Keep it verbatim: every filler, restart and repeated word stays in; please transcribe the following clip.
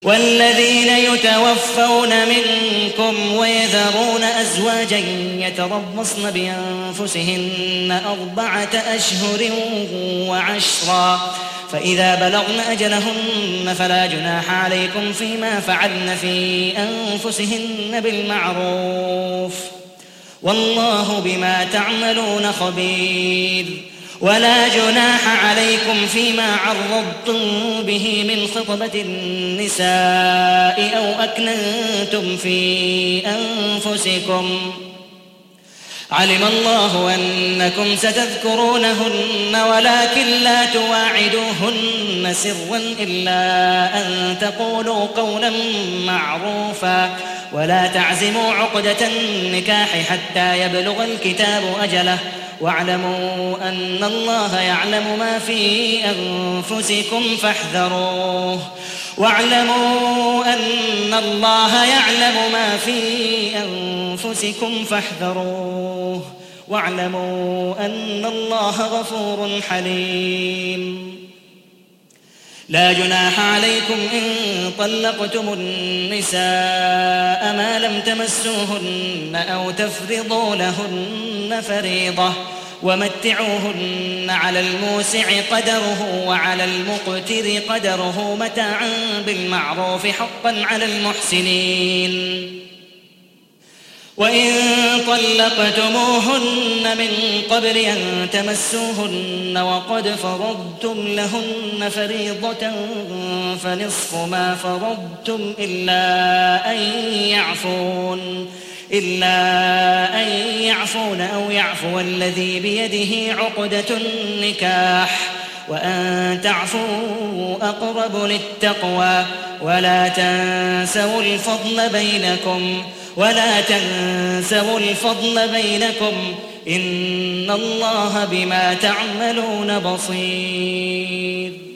والذين يتوفون منكم ويذرون أزواجا يتربصن بأنفسهن أربعة أشهر وعشرا فإذا بلغن أجلهن فلا جناح عليكم فيما فعلن في أنفسهن بالمعروف والله بما تعملون خبير. ولا جناح عليكم فيما عرضتم به من خطبة النساء أو أكننتم في أنفسكم علم الله أنكم ستذكرونهن ولكن لا تواعدوهن سرا إلا أن تقولوا قولا معروفا ولا تعزموا عقدة النكاح حتى يبلغ الكتاب أجله واعلموا أن الله يعلم ما في أنفسكم فاحذروه واعلموا أن الله يعلم ما في أنفسكم فاحذروه واعلموا أن الله غفور حليم. لا جناح عليكم إن طلقتم النساء ما لم تمسوهن أو تفرضوا لهن فريضة ومتعوهن على الموسع قدره وعلى المقتر قدره متاعا بالمعروف حقا على المحسنين. وإن طلقتموهن من قبل أن تمسوهن وقد فرضتم لهن فريضة فنصف ما فرضتم إلا أن يعفون إلا أن يعفون أو يعفو الذي بيده عقدة النكاح وأن تعفوا أقرب للتقوى ولا تنسوا الفضل بينكم ولا تنسوا الفضل بينكم إن الله بما تعملون بصير.